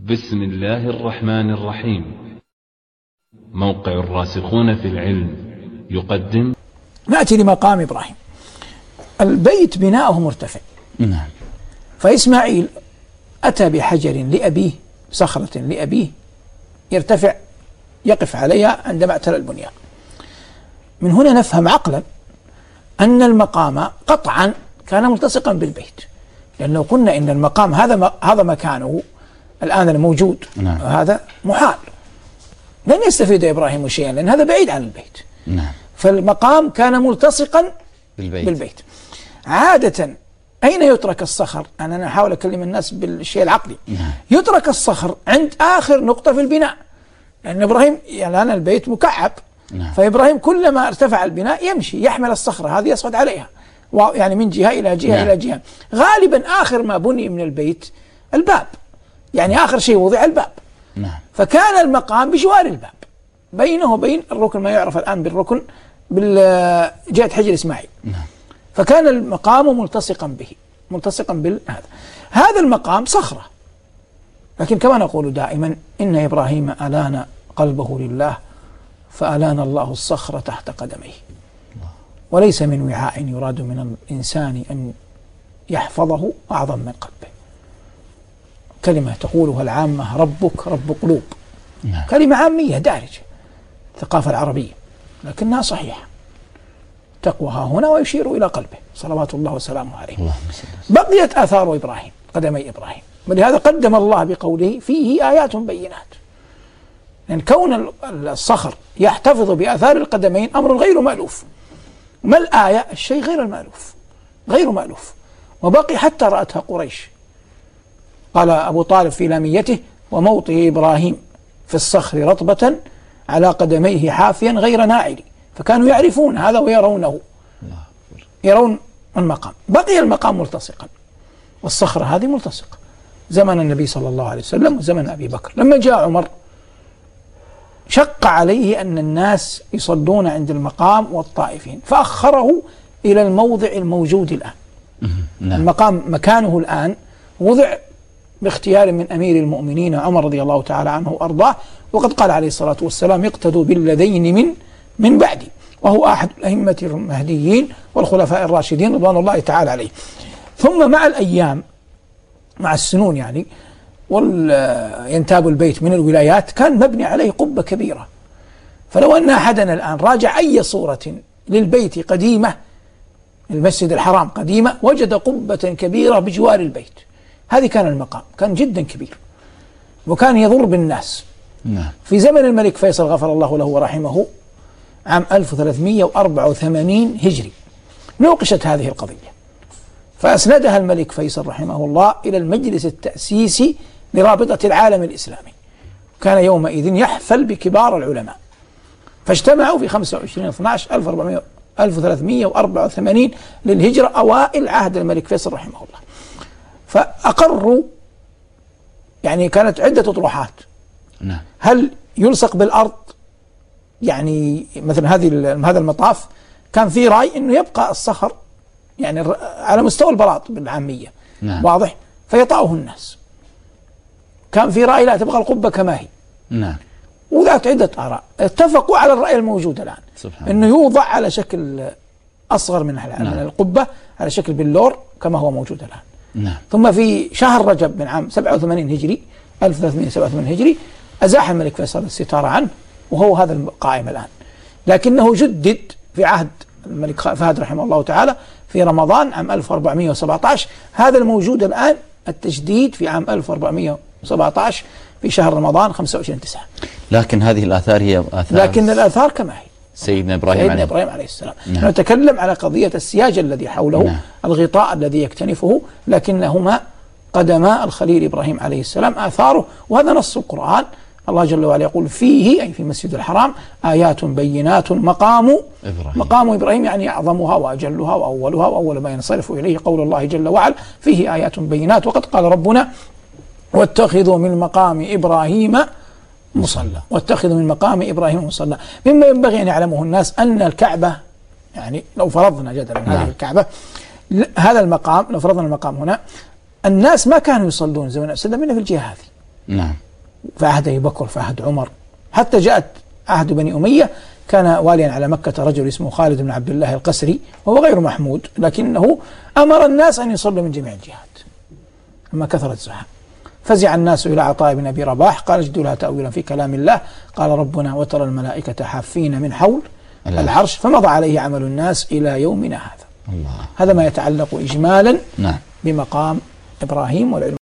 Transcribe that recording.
بسم الله الرحمن الرحيم. موقع الراسخون في العلم يقدم. نأتي لمقام إبراهيم. البيت بناؤه مرتفع. نعم. فإسماعيل أتى بحجر لأبيه، صخرة لأبيه يرتفع يقف عليها عندما اعتلى البنيان. من هنا نفهم عقلا أن المقام قطعا كان ملتصقا بالبيت، لأن لو قلنا إن المقام هذا مكانه الآن الموجود، نعم. هذا محال، لن يستفيد إبراهيم شيئا لأن هذا بعيد عن البيت. نعم. فالمقام كان ملتصقا بالبيت. عادة أين يترك الصخر؟ أنا أحاول أكلم الناس بالشيء العقلي. نعم. يترك الصخر عند آخر نقطة في البناء، لأن إبراهيم يعني الآن البيت مكعب. نعم. فإبراهيم كلما ارتفع البناء يمشي يحمل الصخرة هذه يصعد عليها، يعني من جهة إلى جهة. نعم. إلى جهة. غالبا آخر ما بني من البيت الباب، يعني آخر شيء وضع الباب. نعم. فكان المقام بجوار الباب بينه وبين الركن، ما يعرف الآن بالركن بالجهة حجر إسماعيل. نعم. فكان المقام ملتصقا به، ملتصقا بالهذا. هذا المقام صخرة، لكن كما نقول دائما إن إبراهيم ألان قلبه لله فألان الله الصخرة تحت قدميه. وليس من وعاء يراد من الإنسان أن يحفظه أعظم من قلبه. كلمة تقولها العامة ربك رب قلوب. نعم. كلمة عامية دارجة الثقافة العربية، لكنها صحيحة. تقوها هنا ويشير إلى قلبه صلوات الله وسلامه عليه. بقيت آثار إبراهيم، قدمي إبراهيم، ولهذا قدم الله بقوله فيه آيات بينات. لأن كون الصخر يحتفظ بآثار القدمين أمر غير مألوف. ما الآية؟ الشيء غير المألوف، غير مألوف. وبقي حتى رأتها قريش. قال أبو طالب في لاميته: وموطئ إبراهيم في الصخر رطبة على قدميه حافيا غير ناعل. فكانوا يعرفون هذا ويرونه، يرون المقام. بقي المقام ملتصقا، والصخرة هذه ملتصقة زمن النبي صلى الله عليه وسلم وزمن أبي بكر. لما جاء عمر شق عليه أن الناس يصلون عند المقام والطائفين، فأخره إلى الموضع الموجود الآن. نعم. المقام مكانه الآن وضع باختيار من أمير المؤمنين عمر رضي الله تعالى عنه وأرضاه، وقد قال عليه الصلاة والسلام: اقتدوا بالذين من بعدي، وهو أحد الأئمة المهديين والخلفاء الراشدين رضوان الله تعالى عليه. ثم مع الأيام، مع السنون يعني، وينتاب البيت من الولايات، كان مبني عليه قبة كبيرة. فلو أن أحدنا الآن راجع أي صورة للبيت قديمة، المسجد الحرام قديمة، وجد قبة كبيرة بجوار البيت. هذه كان المقام، كان جدا كبير وكان يضر بالناس. نعم. في زمن الملك فيصل غفر الله له ورحمه عام 1384 هجري نوقشت هذه القضية، فأسندها الملك فيصل رحمه الله إلى المجلس التأسيسي لرابطة العالم الإسلامي. كان يومئذ يحفل بكبار العلماء، فاجتمعوا في 25/12/1384 للهجرة، أوائل عهد الملك فيصل رحمه الله. فأقروا، يعني كانت عدة طروحات. نعم. هل يلصق بالأرض؟ يعني مثلا هذا المطاف كان في رأي أنه يبقى الصخر يعني على مستوى البلاط بالعامية. نعم. واضح؟ فيطأه الناس. كان في رأي لا، تبقى القبة كما هي. نعم. وذات عدة آراء. اتفقوا على الرأي الموجود الآن، أنه يوضع على شكل أصغر من القبة، على شكل بلور كما هو موجود الآن. نعم. ثم في شهر رجب من عام 87 هجري 1387 هجري أزاح الملك فيصل الستارة عنه، وهو هذا القائم الآن. لكنه جدد في عهد الملك فهد رحمه الله تعالى في رمضان عام 1417. هذا الموجود الآن التجديد في عام 1417 في شهر رمضان 25/9. لكن هذه الآثار هي آثار، لكن الآثار كما هي سيدنا إبراهيم عليه السلام. نعم. نتكلم على قضية السياج الذي حوله. نعم. الغطاء الذي يكتنفه، لكنهما قدما الخليل إبراهيم عليه السلام، آثاره. وهذا نص القرآن. الله جل وعلا يقول فيه، أي في المسجد الحرام، آيات بينات مقام إبراهيم، يعني أعظمها وأجلها وأولها، وأول ما ينصرف إليه قول الله جل وعلا فيه آيات بينات. وقد قال ربنا: واتخذوا من مقام إبراهيم مصلى. واتخذوا من مقام إبراهيم مصلى. مما ينبغي أن يعلمه الناس أن الكعبة، يعني لو فرضنا جدلا هذه الكعبة، هذا المقام، لو فرضنا المقام هنا، الناس ما كانوا يصلون زمن السلام إلا في الجهة هذه. نعم. في عهد أبي بكر، في عهد عمر، حتى جاءت عهد بني أمية كان واليا على مكة رجل اسمه خالد بن عبد الله القسري، وهو غير محمود، لكنه أمر الناس أن يصلوا من جميع الجهات لما كثرت الزحام. فزع الناس إلى عطاء بن أبي رباح قال اجدوا لها تأويلا في كلام الله، قال ربنا وترى الملائكة حافين من حول العرش، فمضى عليه عمل الناس إلى يومنا هذا. الله. هذا ما يتعلق إجمالا نعم. بمقام إبراهيم والعلم